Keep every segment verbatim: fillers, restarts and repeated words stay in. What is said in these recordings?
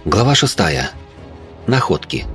Глава шестая. Находки.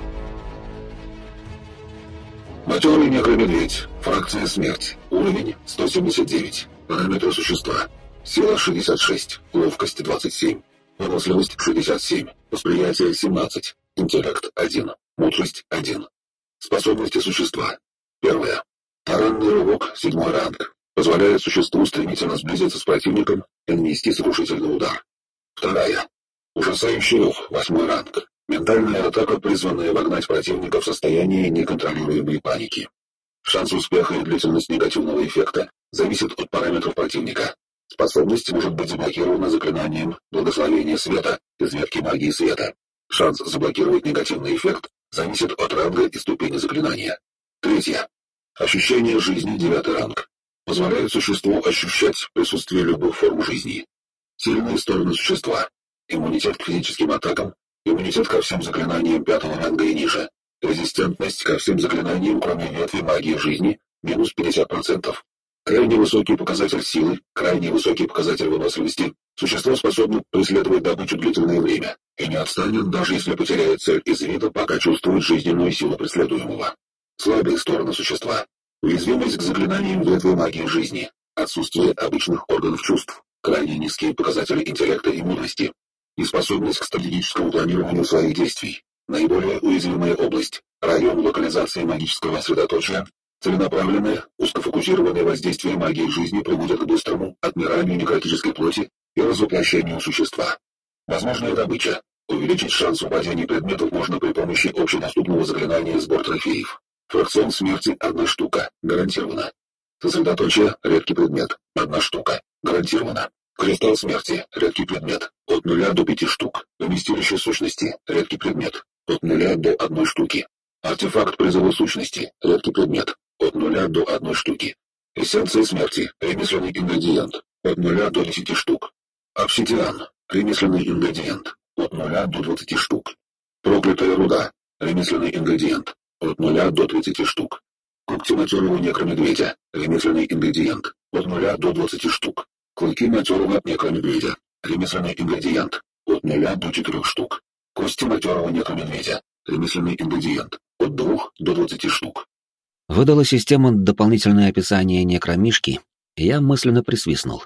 Матерый некромедведь. Фракция смерть. Уровень сто семьдесят девять. Параметры существа. Сила шестьдесят шесть. Ловкость двадцать семь. Выносливость шестьдесят семь. Восприятие семнадцать. Интеллект один. Мудрость один. Способности существа. Первое. Таранный рывок, седьмой ранг. Позволяет существу стремительно сблизиться с противником и нанести сокрушительный удар. Вторая. Ужасающий рев, восьмой ранг. Ментальная атака, призванная вогнать противника в состояние неконтролируемой паники. Шанс успеха и длительность негативного эффекта зависит от параметров противника. Способность может быть заблокирована заклинанием «Благословение света» из ветки магии света. Шанс заблокировать негативный эффект зависит от ранга и ступени заклинания. Третье. Ощущение жизни, девятый ранг. Позволяет существу ощущать присутствие любых форм жизни. Сильные стороны существа. Иммунитет к физическим атакам, иммунитет ко всем заклинаниям пятого ранга и ниже, резистентность ко всем заклинаниям, кроме ветви магии жизни, минус пятьдесят процентов. Крайне высокий показатель силы, крайне высокий показатель выносливости. Существо способно преследовать добычу длительное время и не отстанет, даже если потеряет цель из вида, пока чувствует жизненную силу преследуемого. Слабые стороны существа. Уязвимость к заклинаниям ветви магии жизни, отсутствие обычных органов чувств, крайне низкие показатели интеллекта и мудрости. Неспособность к стратегическому планированию своих действий. Наиболее уязвимая область. Район локализации магического средоточия. Целенаправленное, узкофокусированное воздействие магии жизни приводит к быстрому отмиранию некротической плоти и развоплощению существа. Возможная добыча. Увеличить шанс упадения предметов можно при помощи общедоступного заклинания «Сбор трофеев». Фракцион смерти – одна штука. Гарантированно. Сосредоточие – редкий предмет. Одна штука. Гарантированно. Кристалл смерти – редкий предмет. От нуля до пяти штук. Вместилище сущности – редкий предмет. От нуля до одной штуки. Артефакт призыва сущности – редкий предмет. От нуля до одной штуки. Эссенция смерти – ремесленный ингредиент. От нуля до десяти штук. Обсидиан – ремесленный ингредиент. От нуля до двадцати штук. Проклятая руда – ремесленный ингредиент. От нуля до тридцати штук. Когти матерого некромедведя – ремесленный ингредиент. От нуля до двадцати штук. Клыки матерого некромедведя. Ремесленный ингредиент. От нуля до четырех штук. Кости матерого некромедведя. Ремесленный ингредиент. От двух до двадцати штук. Выдала система дополнительное описание некромишки, и я мысленно присвистнул.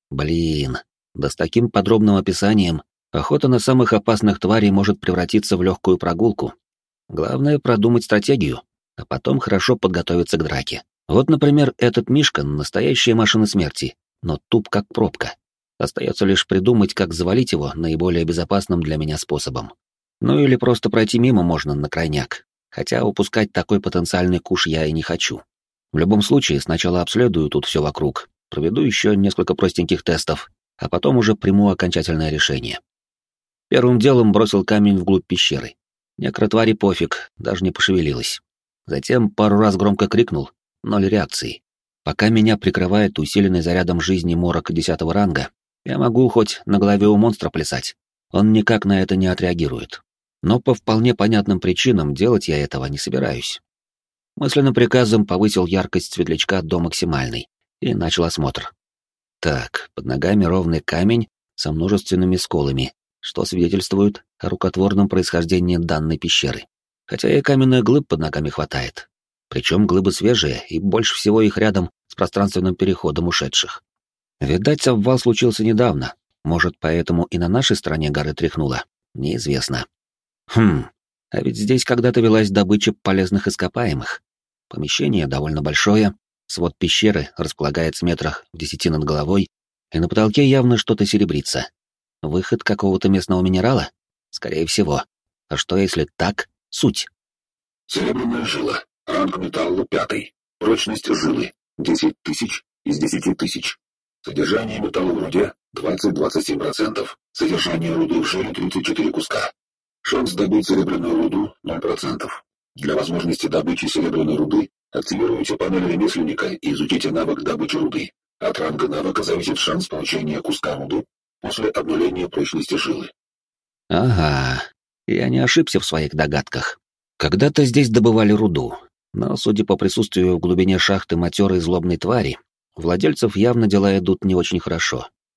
Блин, да с таким подробным описанием охота на самых опасных тварей может превратиться в легкую прогулку. Главное продумать стратегию, а потом хорошо подготовиться к драке. Вот, например, этот Мишка — настоящая машина смерти, но туп как пробка. Остается лишь придумать, как завалить его наиболее безопасным для меня способом. Ну или просто пройти мимо можно на крайняк, хотя упускать такой потенциальный куш я и не хочу. В любом случае, сначала обследую тут все вокруг, проведу еще несколько простеньких тестов, а потом уже приму окончательное решение. Первым делом бросил камень вглубь пещеры. Некротвари пофиг, даже не пошевелилась. Затем пару раз громко крикнул, ноль реакции. Пока меня прикрывает усиленный зарядом жизни морок десятого ранга, я могу хоть на голове у монстра плясать. Он никак на это не отреагирует. Но по вполне понятным причинам делать я этого не собираюсь. Мысленным приказом повысил яркость светлячка до максимальной и начал осмотр. Так, под ногами ровный камень со множественными сколами, что свидетельствует о рукотворном происхождении данной пещеры. Хотя и каменных глыб под ногами хватает. Причем глыбы свежие, и больше всего их рядом с пространственным переходом ушедших. Видать, обвал случился недавно, может, поэтому и на нашей стороне горы тряхнуло, неизвестно. Хм, а ведь здесь когда-то велась добыча полезных ископаемых. Помещение довольно большое, свод пещеры располагается метрах в десяти над головой, и на потолке явно что-то серебрится. Выход какого-то местного минерала? Скорее всего. А что если так? Суть. Серебряная жила. Ранг металла пятый. Прочность жилы десять тысяч из десяти тысяч. Содержание металла в руде двадцать-двадцать семь процентов. Содержание руды в жиле тридцать четыре куска. Шанс добыть серебряную руду ноль процентов. Для возможности добычи серебряной руды активируйте панель ремесленника и изучите навык добычи руды. От ранга навыка зависит шанс получения куска руды после обнуления прочности жилы. Ага, я не ошибся в своих догадках. Когда-то здесь добывали руду, но, судя по присутствию в глубине шахты матерой злобной твари, владельцев явно дела идут не очень хорошо.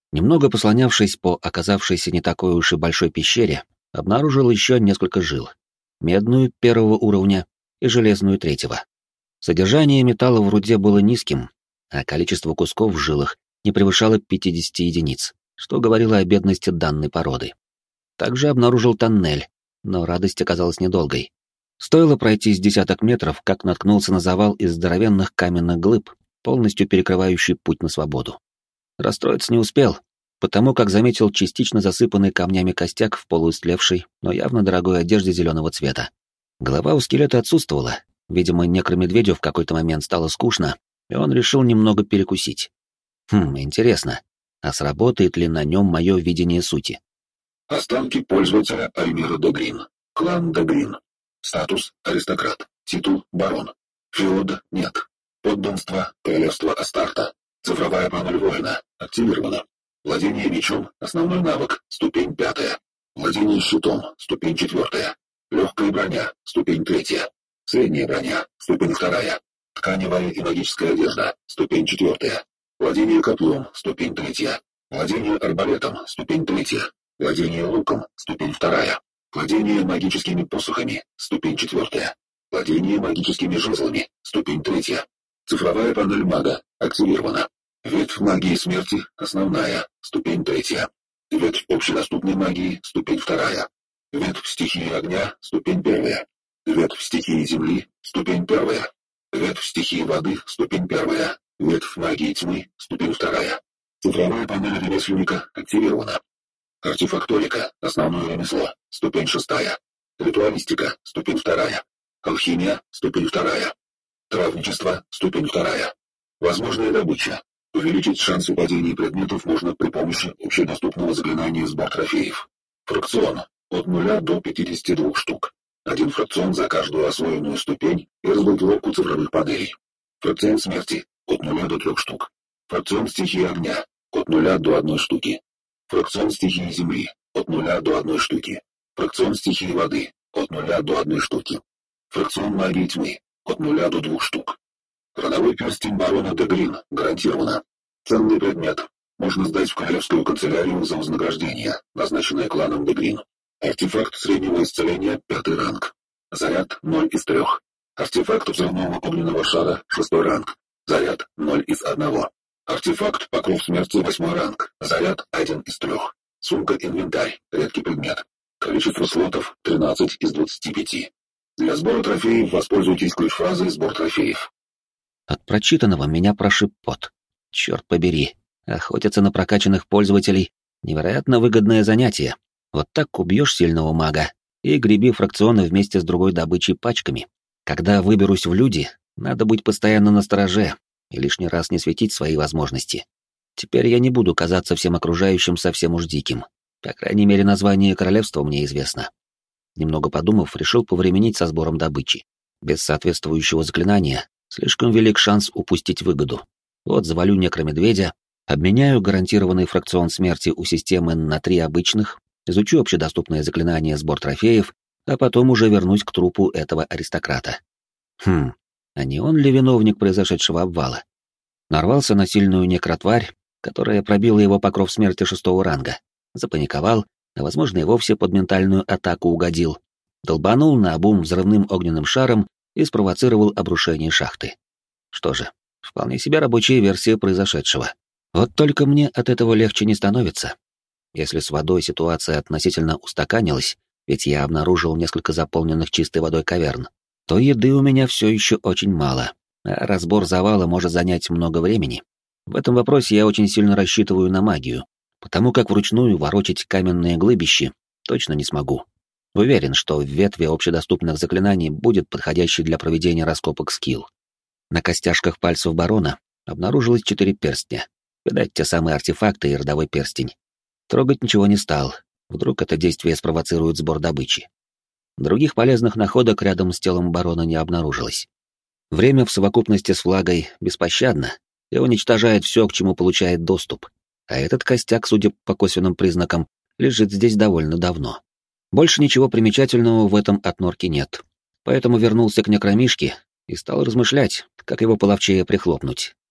Немного послонявшись по оказавшейся не такой уж и большой пещере, обнаружил еще несколько жил. Медную первого уровня и железную третьего. Содержание металла в руде было низким, а количество кусков в жилах не превышало пятьдесят единиц, что говорило о бедности данной породы. Также обнаружил тоннель, но радость оказалась недолгой. Стоило пройти с десяток метров, как наткнулся на завал из здоровенных каменных глыб, полностью перекрывающий путь на свободу. Расстроиться не успел, потому как заметил частично засыпанный камнями костяк в полуистлевшей, но явно дорогой одежде зеленого цвета. Голова у скелета отсутствовала, видимо, некромедведю в какой-то момент стало скучно, и он решил немного перекусить. Хм, интересно, а сработает ли на нем мое видение сути? Останки пользователя Альмира Дегрин. Клан Дегрин. Статус — аристократ. Титул — барон. Феод — нет. Подданство — королевство Астарта. Цифровая панель воина активирована. Владение мечом — основной навык, ступень пятая. Владение щитом — ступень четвертая. Легкая броня — ступень третья. Средняя броня — ступень вторая. Тканевая и магическая одежда — ступень четвертая. Владение копьем — ступень третья. Владение арбалетом — ступень третья. Владение луком — ступень вторая. Владение магическими посохами — ступень четвертая. Владение магическими жезлами — ступень третья. Цифровая панель мага активирована. Ветвь магии смерти — основная, ступень третья. Ветвь общедоступной магии — ступень вторая. Ветвь стихии огня — ступень первая. Ветвь стихии земли — ступень первая. Ветвь стихии воды — ступень первая. Ветвь магии тьмы — ступень вторая. Цифровая панель ремесленника активирована. Артефакторика — основное ремесло, ступень шестая. Ритуалистика — ступень вторая. Алхимия — ступень вторая. Травничество — ступень вторая. Возможная добыча. Увеличить шанс упадения предметов можно при помощи общедоступного заклинания «Сбор трофеев». Фракцион — от нуля до пятидесяти двух штук. Один фракцион за каждую освоенную ступень и разблокировку цифровых панелей. Фракцион смерти — от нуля до трех штук. Фракцион стихии огня — от нуля до одной штуки. Фракцион стихии земли — от нуля до одной штуки. Фракцион стихии воды — от нуля до одной штуки. Фракцион магии тьмы — от нуля до двух штук. Родовой перстень барона Дегрин гарантировано. Ценный предмет. Можно сдать в королевскую канцелярию за вознаграждение, назначенное кланом Дегрин. Артефакт среднего исцеления пятый ранг. Заряд ноль из трех. Артефакт взрывного огненного шара шестой ранг. Заряд ноль из одного. Артефакт покров смерти восьмой ранг. Заряд один из трех. Сумка-инвентарь. Редкий предмет. Количество слотов тринадцать из двадцати пяти. Для сбора трофеев воспользуйтесь ключ-фразой «Сбор трофеев». От прочитанного меня прошиб пот. Черт побери, охотиться на прокачанных пользователей — невероятно выгодное занятие. Вот так убьешь сильного мага и греби фракционы вместе с другой добычей пачками. Когда выберусь в люди, надо быть постоянно настороже и лишний раз не светить свои возможности. Теперь я не буду казаться всем окружающим совсем уж диким. По крайней мере, название королевства мне известно. Немного подумав, решил повременить со сбором добычи. Без соответствующего заклинания слишком велик шанс упустить выгоду. Вот завалю некромедведя, обменяю гарантированный фракцион смерти у системы на три обычных, изучу общедоступное заклинание «Сбор трофеев», а потом уже вернусь к трупу этого аристократа. Хм, а не он ли виновник произошедшего обвала? Нарвался на сильную некротварь, которая пробила его покров смерти шестого ранга, запаниковал, а возможно и вовсе под ментальную атаку угодил, долбанул наобум взрывным огненным шаром и спровоцировал обрушение шахты. Что же, вполне себе рабочая версия произошедшего. Вот только мне от этого легче не становится. Если с водой ситуация относительно устаканилась, ведь я обнаружил несколько заполненных чистой водой каверн, то еды у меня все еще очень мало, а разбор завала может занять много времени. В этом вопросе я очень сильно рассчитываю на магию, потому как вручную ворочать каменные глыбищи точно не смогу. Уверен, что в ветви общедоступных заклинаний будет подходящий для проведения раскопок скилл. На костяшках пальцев барона обнаружилось четыре перстня. Видать, те самые артефакты и родовой перстень. Трогать ничего не стал. Вдруг это действие спровоцирует сбор добычи. Других полезных находок рядом с телом барона не обнаружилось. Время в совокупности с влагой беспощадно и уничтожает все, к чему получает доступ. А этот костяк, судя по косвенным признакам, лежит здесь довольно давно. Больше ничего примечательного в этом от норки нет. Поэтому вернулся к некромишке и стал размышлять, как его половчее прихлопнуть.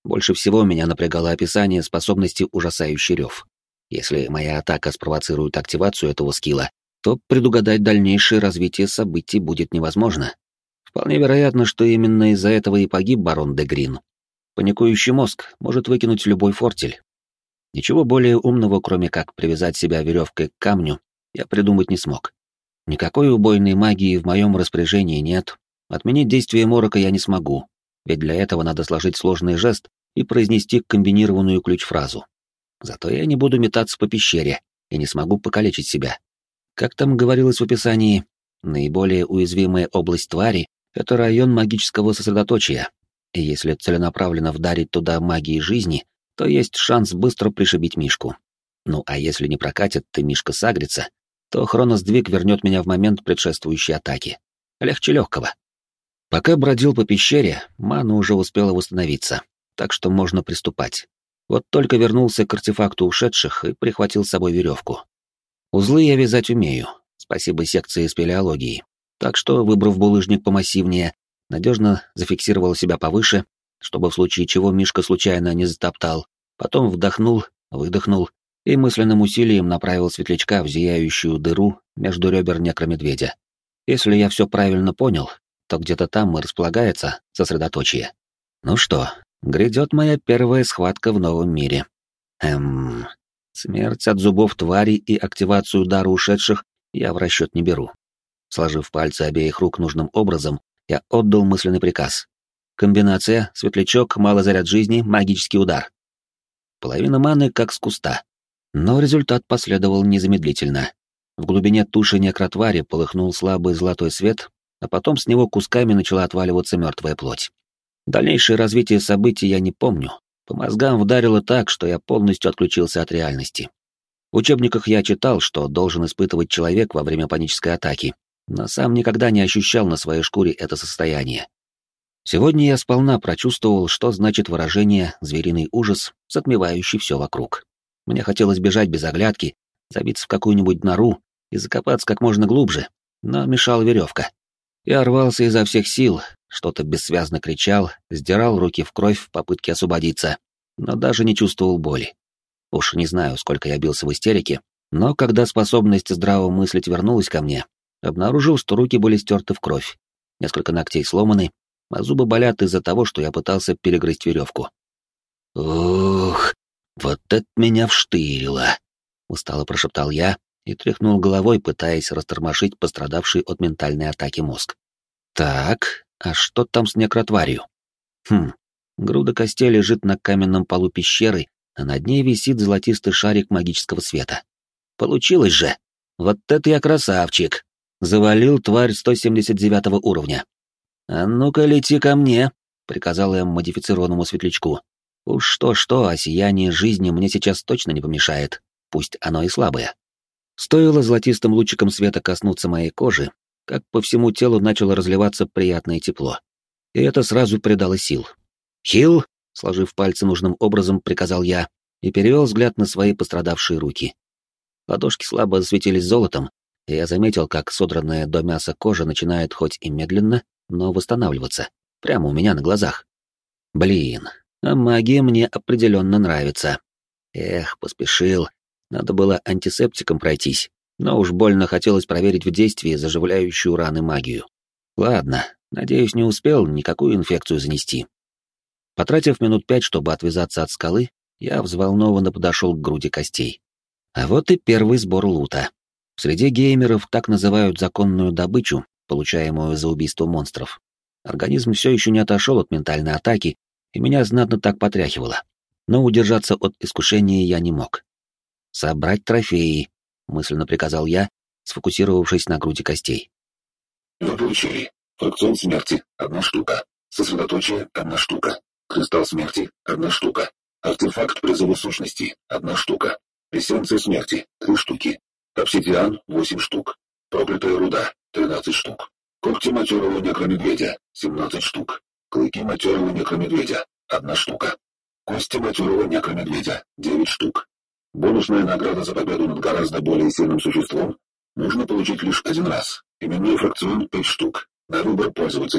Больше всего меня напрягало описание способности «Ужасающий рев». Если моя атака спровоцирует активацию этого скилла, то предугадать дальнейшее развитие событий будет невозможно. Вполне вероятно, что именно из-за этого и погиб барон де Грин. Паникующий мозг может выкинуть любой фортель. Ничего более умного, кроме как привязать себя веревкой к камню, я придумать не смог. Никакой убойной магии в моем распоряжении нет. Отменить действие морока я не смогу, ведь для этого надо сложить сложный жест и произнести комбинированную ключ-фразу. Зато я не буду метаться по пещере и не смогу покалечить себя. Как там говорилось в описании, наиболее уязвимая область твари — это район магического сосредоточия, и если целенаправленно вдарить туда магией жизни, то есть шанс быстро пришибить Мишку. Ну а если не прокатит, и Мишка сагрится, то хроносдвиг вернет меня в момент предшествующей атаки. Легче легкого. Пока бродил по пещере, мана уже успела восстановиться, так что можно приступать. Вот только вернулся к артефакту ушедших и прихватил с собой веревку. Узлы я вязать умею, спасибо секции спелеологии, так что, выбрав булыжник помассивнее, надежно зафиксировал себя повыше, чтобы в случае чего Мишка случайно не затоптал, потом вдохнул, выдохнул и мысленным усилием направил светлячка в зияющую дыру между ребер некромедведя. Если я все правильно понял, то где-то там и располагается сосредоточие. Ну что, грядет моя первая схватка в новом мире. Эм... Смерть от зубов твари и активацию дара ушедших я в расчет не беру. Сложив пальцы обеих рук нужным образом, я отдал мысленный приказ. Комбинация, светлячок, малый заряд жизни, магический удар. Половина маны как с куста. Но результат последовал незамедлительно. В глубине туши некротвари полыхнул слабый золотой свет, а потом с него кусками начала отваливаться мертвая плоть. Дальнейшее развитие событий я не помню. По мозгам вдарило так, что я полностью отключился от реальности. В учебниках я читал, что должен испытывать человек во время панической атаки, но сам никогда не ощущал на своей шкуре это состояние. Сегодня я сполна прочувствовал, что значит выражение «звериный ужас», затмевающий все вокруг. Мне хотелось бежать без оглядки, забиться в какую-нибудь нору и закопаться как можно глубже, но мешала веревка. Я рвался изо всех сил, что-то бессвязно кричал, сдирал руки в кровь в попытке освободиться, но даже не чувствовал боли. Уж не знаю, сколько я бился в истерике, но когда способность здраво мыслить вернулась ко мне, обнаружил, что руки были стерты в кровь, несколько ногтей сломаны, а зубы болят из-за того, что я пытался перегрызть веревку. «Ух, вот это меня вштырило!» — устало прошептал я и тряхнул головой, пытаясь растормошить пострадавший от ментальной атаки мозг. «Так, а что там с некротварью?» «Хм, груда костей лежит на каменном полу пещеры, а над ней висит золотистый шарик магического света. Получилось же! Вот это я красавчик! Завалил тварь сто семьдесят девятого уровня. «А ну-ка, лети ко мне», — приказал я модифицированному светлячку. «Уж что-что, а сияние жизни мне сейчас точно не помешает, пусть оно и слабое». Стоило золотистым лучиком света коснуться моей кожи, как по всему телу начало разливаться приятное тепло. И это сразу придало сил. «Хил», — сложив пальцы нужным образом, приказал я и перевел взгляд на свои пострадавшие руки. Ладошки слабо осветились золотом, и я заметил, как содранная до мяса кожа начинает хоть и медленно, но восстанавливаться, прямо у меня на глазах. Блин, а магия мне определенно нравится. Эх, поспешил, надо было антисептиком пройтись, но уж больно хотелось проверить в действии заживляющую раны магию. Ладно, надеюсь, не успел никакую инфекцию занести. Потратив минут пять, чтобы отвязаться от скалы, я взволнованно подошел к груди костей. А вот и первый сбор лута. Среди геймеров так называют законную добычу, получаемую за убийство монстров. Организм все еще не отошел от ментальной атаки, и меня знатно так потряхивало. Но удержаться от искушения я не мог. «Собрать трофеи», — мысленно приказал я, сфокусировавшись на груди костей. Вы получили фракцион смерти — одна штука, сосредоточие — одна штука, кристалл смерти — одна штука, артефакт призыва сущности — одна штука, эссенция смерти — три штуки, обсидиан — восемь штук, проклятая руда — тринадцать штук, когти матерого некромедведя — семнадцать штук, клыки матерого некромедведя — одна штука, кости матерого некромедведя — девять штук. Бонусная награда за победу над гораздо более сильным существом нужно получить лишь один раз. Именной фракцион — пять штук. На выбор пользователя.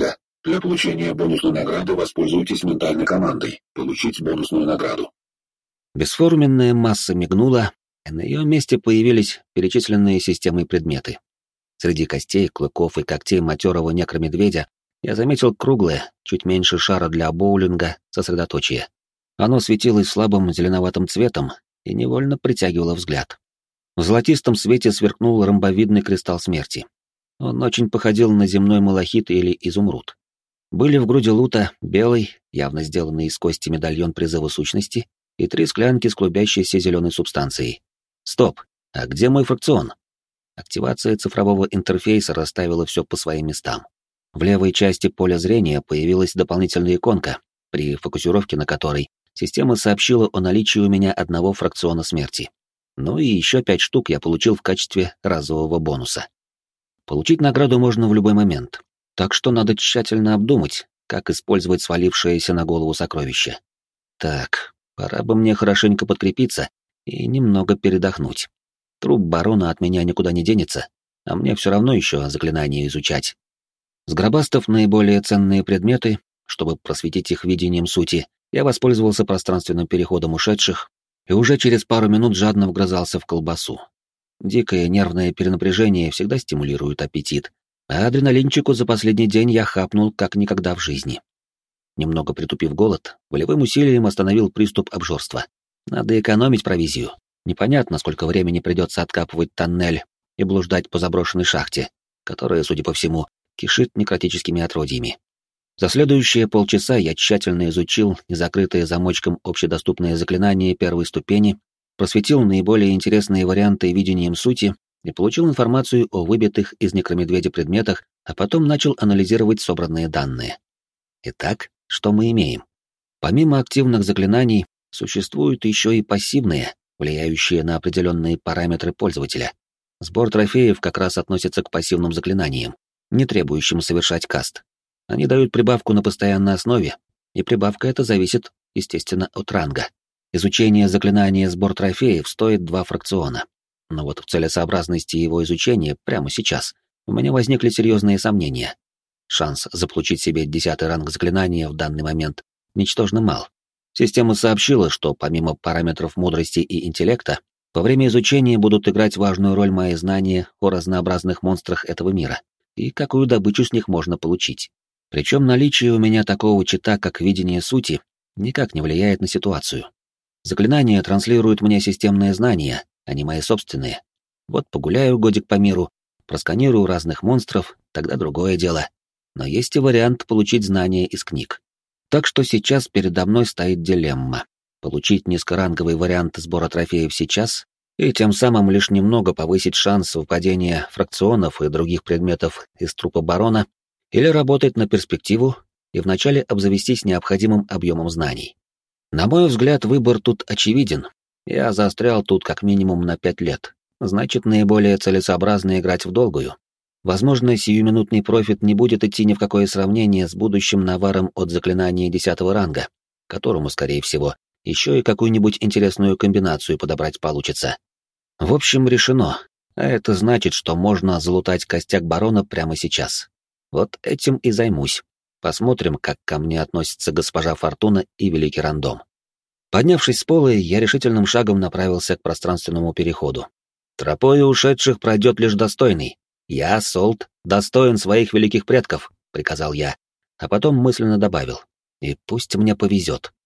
Для получения бонусной награды воспользуйтесь ментальной командой «Получить бонусную награду». Бесформенная масса мигнула, и на ее месте появились перечисленные системой предметы. Среди костей, клыков и когтей матерого некромедведя я заметил круглое, чуть меньше шара для боулинга, сосредоточие. Оно светилось слабым зеленоватым цветом и невольно притягивало взгляд. В золотистом свете сверкнул ромбовидный кристалл смерти. Он очень походил на земной малахит или изумруд. Были в груди лута белый, явно сделанный из кости медальон призыва сущности, и три склянки с клубящейся зеленой субстанцией. Стоп, а где мой фракцион? Активация цифрового интерфейса расставила все по своим местам. В левой части поля зрения появилась дополнительная иконка, при фокусировке на которой система сообщила о наличии у меня одного фракциона смерти. Ну и еще пять штук я получил в качестве разового бонуса. Получить награду можно в любой момент, так что надо тщательно обдумать, как использовать свалившееся на голову сокровище. Так, пора бы мне хорошенько подкрепиться и немного передохнуть. Труп барона от меня никуда не денется, а мне все равно еще заклинания изучать. Сгробастав наиболее ценные предметы, чтобы просветить их видением сути, я воспользовался пространственным переходом ушедших и уже через пару минут жадно вгрызался в колбасу. Дикое нервное перенапряжение всегда стимулирует аппетит, а адреналинчику за последний день я хапнул как никогда в жизни. Немного притупив голод, волевым усилием остановил приступ обжорства. Надо экономить провизию. Непонятно, сколько времени придется откапывать тоннель и блуждать по заброшенной шахте, которая, судя по всему, кишит некротическими отродьями. За следующие полчаса я тщательно изучил незакрытые замочком общедоступные заклинания первой ступени, просветил наиболее интересные варианты видением сути и получил информацию о выбитых из некромедведя предметах, а потом начал анализировать собранные данные. Итак, что мы имеем? Помимо активных заклинаний, существуют еще и пассивные, влияющие на определенные параметры пользователя. Сбор трофеев как раз относится к пассивным заклинаниям, не требующим совершать каст. Они дают прибавку на постоянной основе, и прибавка эта зависит, естественно, от ранга. Изучение заклинания «Сбор трофеев» стоит два фракциона. Но вот в целесообразности его изучения прямо сейчас у меня возникли серьезные сомнения. Шанс заполучить себе десятый ранг заклинания в данный момент ничтожно мал. Система сообщила, что помимо параметров мудрости и интеллекта, во время изучения будут играть важную роль мои знания о разнообразных монстрах этого мира и какую добычу с них можно получить. Причем наличие у меня такого чита, как видение сути, никак не влияет на ситуацию. Заклинания транслируют мне системные знания, а не мои собственные. Вот погуляю годик по миру, просканирую разных монстров, тогда другое дело. Но есть и вариант получить знания из книг. Так что сейчас передо мной стоит дилемма. Получить низкоранговый вариант сбора трофеев сейчас и тем самым лишь немного повысить шанс выпадения фракционов и других предметов из трупа барона, или работать на перспективу и вначале обзавестись необходимым объемом знаний. На мой взгляд, выбор тут очевиден. Я застрял тут как минимум на пять лет. Значит, наиболее целесообразно играть в долгую. Возможно, сиюминутный профит не будет идти ни в какое сравнение с будущим наваром от заклинания десятого ранга, которому, скорее всего, еще и какую-нибудь интересную комбинацию подобрать получится. В общем, решено. А это значит, что можно залутать костяк барона прямо сейчас. Вот этим и займусь. Посмотрим, как ко мне относятся госпожа Фортуна и Великий Рандом. Поднявшись с пола, я решительным шагом направился к пространственному переходу. Тропою ушедших пройдет лишь достойный. Я, Солт, достоин своих великих предков, приказал я, а потом мысленно добавил. И пусть мне повезет.